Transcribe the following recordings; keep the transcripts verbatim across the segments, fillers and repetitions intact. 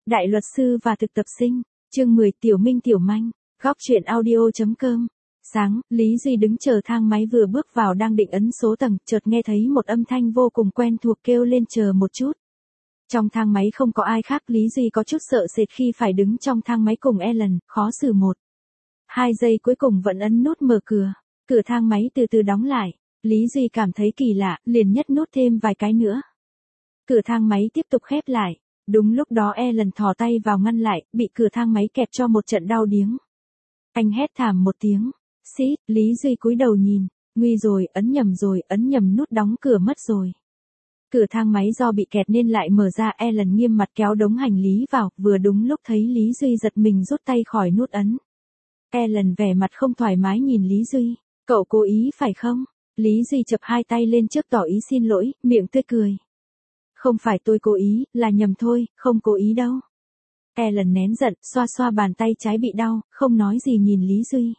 Đại luật sư và thực tập sinh, chương mười Tiểu Minh Tiểu Manh, góc truyện audio.com. Sáng, Lý Duy đứng chờ thang máy vừa bước vào đang định ấn số tầng, chợt nghe thấy một âm thanh vô cùng quen thuộc kêu lên chờ một chút. Trong thang máy không có ai khác, Lý Duy có chút sợ sệt khi phải đứng trong thang máy cùng Ellen, khó xử một. Hai giây cuối cùng vẫn ấn nút mở cửa, cửa thang máy từ từ đóng lại, Lý Duy cảm thấy kỳ lạ, liền nhấp nút thêm vài cái nữa. Cửa thang máy tiếp tục khép lại. Đúng lúc đó Ellen thò tay vào ngăn lại, bị cửa thang máy kẹp cho một trận đau điếng. Anh hét thảm một tiếng. Xít, Lý Duy cúi đầu nhìn. Nguy rồi, ấn nhầm rồi, ấn nhầm nút đóng cửa mất rồi. Cửa thang máy do bị kẹt nên lại mở ra. Ellen nghiêm mặt kéo đống hành lý vào, vừa đúng lúc thấy Lý Duy giật mình rút tay khỏi nút ấn. Ellen vẻ mặt không thoải mái nhìn Lý Duy. Cậu cố ý phải không? Lý Duy chập hai tay lên trước tỏ ý xin lỗi, miệng tươi cười. Không phải tôi cố ý, là nhầm thôi, không cố ý đâu. Ellen nén giận, xoa xoa bàn tay trái bị đau, không nói gì nhìn Lý Duy.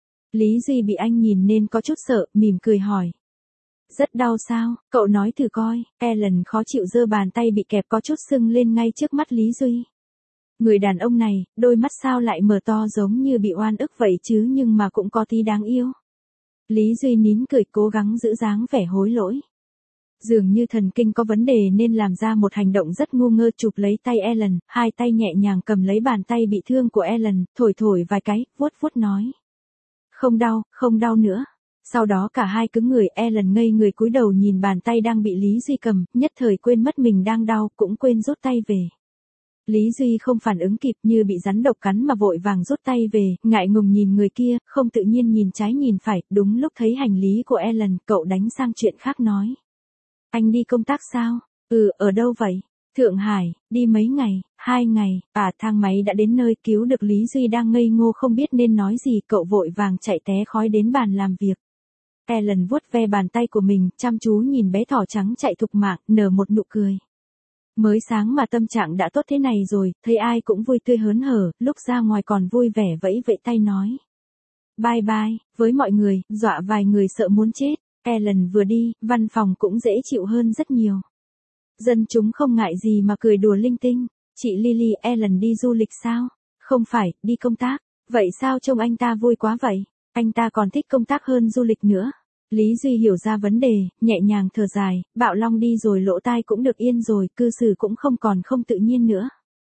Lý Duy bị anh nhìn nên có chút sợ, mỉm cười hỏi. Rất đau sao, cậu nói thử coi. Ellen khó chịu giơ bàn tay bị kẹp có chút sưng lên ngay trước mắt Lý Duy. Người đàn ông này, đôi mắt sao lại mở to giống như bị oan ức vậy chứ, nhưng mà cũng có tí đáng yêu. Lý Duy nín cười, cố gắng giữ dáng vẻ hối lỗi. Dường như thần kinh có vấn đề nên làm ra một hành động rất ngu ngơ, chụp lấy tay Ellen, hai tay nhẹ nhàng cầm lấy bàn tay bị thương của Ellen, thổi thổi vài cái, vuốt vuốt nói. Không đau, không đau nữa. Sau đó cả hai cứng người, Ellen ngây người cúi đầu nhìn bàn tay đang bị Lý Duy cầm, nhất thời quên mất mình đang đau, cũng quên rút tay về. Lý Duy không phản ứng kịp, như bị rắn độc cắn mà vội vàng rút tay về, ngại ngùng nhìn người kia, không tự nhiên nhìn trái nhìn phải, đúng lúc thấy hành lý của Ellen, cậu đánh sang chuyện khác nói. Anh đi công tác sao? Ừ, ở đâu vậy? Thượng Hải, đi mấy ngày? Hai ngày, à thang máy đã đến nơi, cứu được Lý Duy đang ngây ngô không biết nên nói gì, cậu vội vàng chạy té khói đến bàn làm việc. Ellen vuốt ve bàn tay của mình, chăm chú nhìn bé thỏ trắng chạy thục mạng, nở một nụ cười. Mới sáng mà tâm trạng đã tốt thế này rồi, thấy ai cũng vui tươi hớn hở, lúc ra ngoài còn vui vẻ vẫy vẫy tay nói. Bye bye, với mọi người, dọa vài người sợ muốn chết. Ellen vừa đi, văn phòng cũng dễ chịu hơn rất nhiều. Dân chúng không ngại gì mà cười đùa linh tinh. Chị Lily, Ellen đi du lịch sao? Không phải, đi công tác. Vậy sao trông anh ta vui quá vậy? Anh ta còn thích công tác hơn du lịch nữa. Lý Duy hiểu ra vấn đề, nhẹ nhàng thở dài, Bạo Long đi rồi lỗ tai cũng được yên rồi, cư xử cũng không còn không tự nhiên nữa.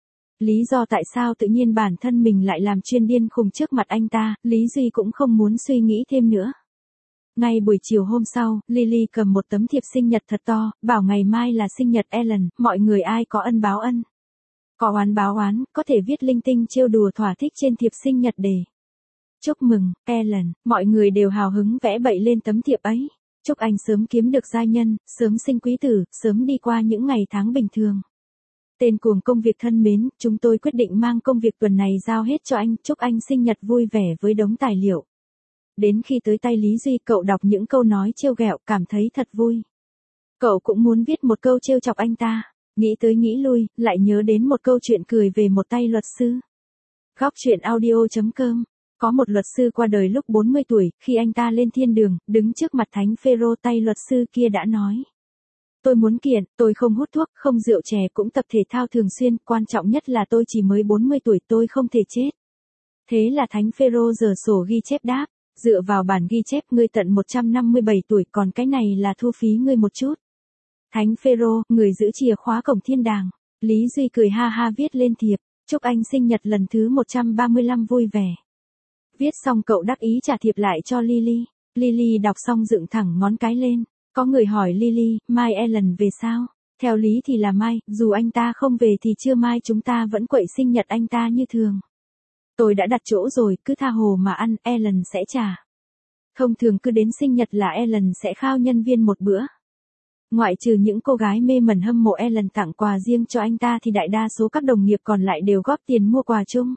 Lý do tại sao tự nhiên bản thân mình lại làm chuyên điên khùng trước mặt anh ta, Lý Duy cũng không muốn suy nghĩ thêm nữa. Ngay buổi chiều hôm sau, Lily cầm một tấm thiệp sinh nhật thật to, bảo ngày mai là sinh nhật Ellen, mọi người ai có ân báo ân. Có oán báo oán, có thể viết linh tinh trêu đùa thỏa thích trên thiệp sinh nhật để. Chúc mừng, Ellen, mọi người đều hào hứng vẽ bậy lên tấm thiệp ấy. Chúc anh sớm kiếm được giai nhân, sớm sinh quý tử, sớm đi qua những ngày tháng bình thường. Tên cuồng công việc thân mến, chúng tôi quyết định mang công việc tuần này giao hết cho anh, chúc anh sinh nhật vui vẻ với đống tài liệu. Đến khi tới tay Lý Duy, cậu đọc những câu nói trêu ghẹo, cảm thấy thật vui. Cậu cũng muốn viết một câu trêu chọc anh ta, nghĩ tới nghĩ lui, lại nhớ đến một câu chuyện cười về một tay luật sư. Góc truyện audio.com. Có một luật sư qua đời lúc bốn mươi tuổi, khi anh ta lên thiên đường, đứng trước mặt Thánh Phêrô, tay luật sư kia đã nói. Tôi muốn kiện, tôi không hút thuốc, không rượu chè, cũng tập thể thao thường xuyên, quan trọng nhất là tôi chỉ mới bốn mươi tuổi, tôi không thể chết. Thế là Thánh Phêrô giở sổ ghi chép đáp. Dựa vào bản ghi chép ngươi tận một trăm năm mươi bảy tuổi, còn cái này là thu phí ngươi một chút. Thánh Phêrô, người giữ chìa khóa cổng thiên đàng. Lý Duy cười ha ha viết lên thiệp, chúc anh sinh nhật lần thứ một trăm ba mươi lăm vui vẻ. Viết xong cậu đắc ý trả thiệp lại cho Lily. Lily đọc xong dựng thẳng ngón cái lên. Có người hỏi Lily, mai Ellen về sao? Theo lý thì là mai, dù anh ta không về thì trưa mai chúng ta vẫn quậy sinh nhật anh ta như thường. Tôi đã đặt chỗ rồi, cứ tha hồ mà ăn, Ellen sẽ trả. Thông thường cứ đến sinh nhật là Ellen sẽ khao nhân viên một bữa. Ngoại trừ những cô gái mê mẩn hâm mộ Ellen tặng quà riêng cho anh ta thì đại đa số các đồng nghiệp còn lại đều góp tiền mua quà chung.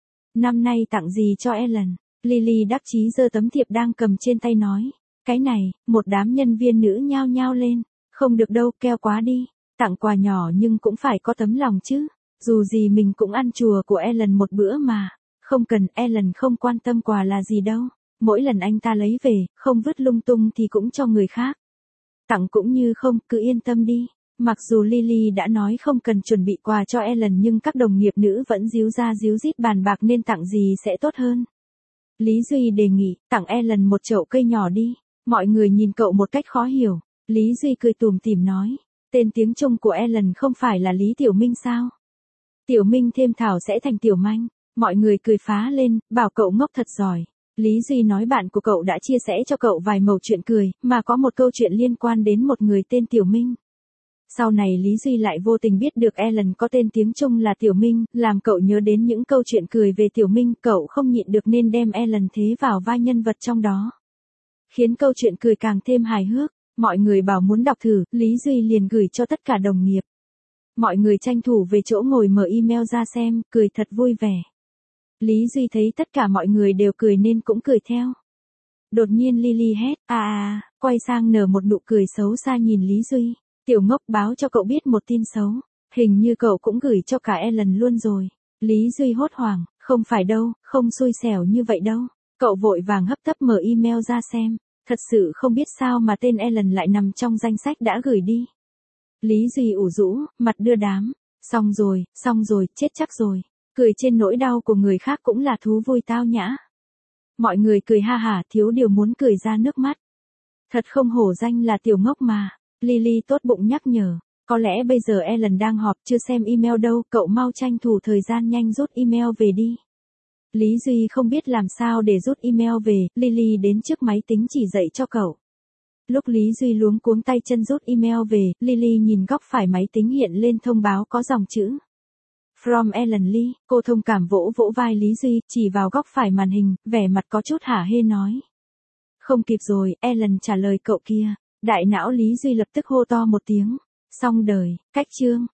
Năm nay tặng gì cho Ellen? Lily đắc chí giơ tấm thiệp đang cầm trên tay nói. Cái này, một đám nhân viên nữ nhao nhao lên. Không được đâu, keo quá đi. Tặng quà nhỏ nhưng cũng phải có tấm lòng chứ. Dù gì mình cũng ăn chùa của Ellen một bữa mà. Không cần, Ellen không quan tâm quà là gì đâu. Mỗi lần anh ta lấy về, không vứt lung tung thì cũng cho người khác. Tặng cũng như không, cứ yên tâm đi. Mặc dù Lily đã nói không cần chuẩn bị quà cho Ellen nhưng các đồng nghiệp nữ vẫn díu ra díu dít bàn bạc nên tặng gì sẽ tốt hơn. Lý Duy đề nghị, tặng Ellen một chậu cây nhỏ đi. Mọi người nhìn cậu một cách khó hiểu. Lý Duy cười tủm tỉm nói, tên tiếng Trung của Ellen không phải là Lý Tiểu Minh sao? Tiểu Minh thêm Thảo sẽ thành Tiểu Manh. Mọi người cười phá lên, bảo cậu ngốc thật giỏi. Lý Duy nói bạn của cậu đã chia sẻ cho cậu vài mẩu chuyện cười, mà có một câu chuyện liên quan đến một người tên Tiểu Minh. Sau này Lý Duy lại vô tình biết được Ellen có tên tiếng Trung là Tiểu Minh, làm cậu nhớ đến những câu chuyện cười về Tiểu Minh, cậu không nhịn được nên đem Ellen thế vào vai nhân vật trong đó. Khiến câu chuyện cười càng thêm hài hước, mọi người bảo muốn đọc thử, Lý Duy liền gửi cho tất cả đồng nghiệp. Mọi người tranh thủ về chỗ ngồi mở email ra xem, cười thật vui vẻ. Lý Duy thấy tất cả mọi người đều cười nên cũng cười theo. Đột nhiên Lily hét, à à, quay sang nở một nụ cười xấu xa nhìn Lý Duy. Tiểu ngốc, báo cho cậu biết một tin xấu. Hình như cậu cũng gửi cho cả Ellen luôn rồi. Lý Duy hốt hoảng, không phải đâu, không xui xẻo như vậy đâu. Cậu vội vàng hấp tấp mở email ra xem. Thật sự không biết sao mà tên Ellen lại nằm trong danh sách đã gửi đi. Lý Duy ủ rũ, mặt đưa đám. Xong rồi, xong rồi, chết chắc rồi. Cười trên nỗi đau của người khác cũng là thú vui tao nhã. Mọi người cười ha hả, thiếu điều muốn cười ra nước mắt. Thật không hổ danh là tiểu ngốc mà. Lily tốt bụng nhắc nhở. Có lẽ bây giờ Ellen đang họp chưa xem email đâu, cậu mau tranh thủ thời gian nhanh rút email về đi. Lý Duy không biết làm sao để rút email về, Lily đến trước máy tính chỉ dạy cho cậu. Lúc Lý Duy luống cuống tay chân rút email về, Lily nhìn góc phải máy tính hiện lên thông báo có dòng chữ. From Ellen Lee, cô thông cảm vỗ vỗ vai Lý Duy, chỉ vào góc phải màn hình, vẻ mặt có chút hả hê nói. Không kịp rồi, Ellen trả lời cậu kia. Đại não Lý Duy lập tức hô to một tiếng. Xong đời, cách chương.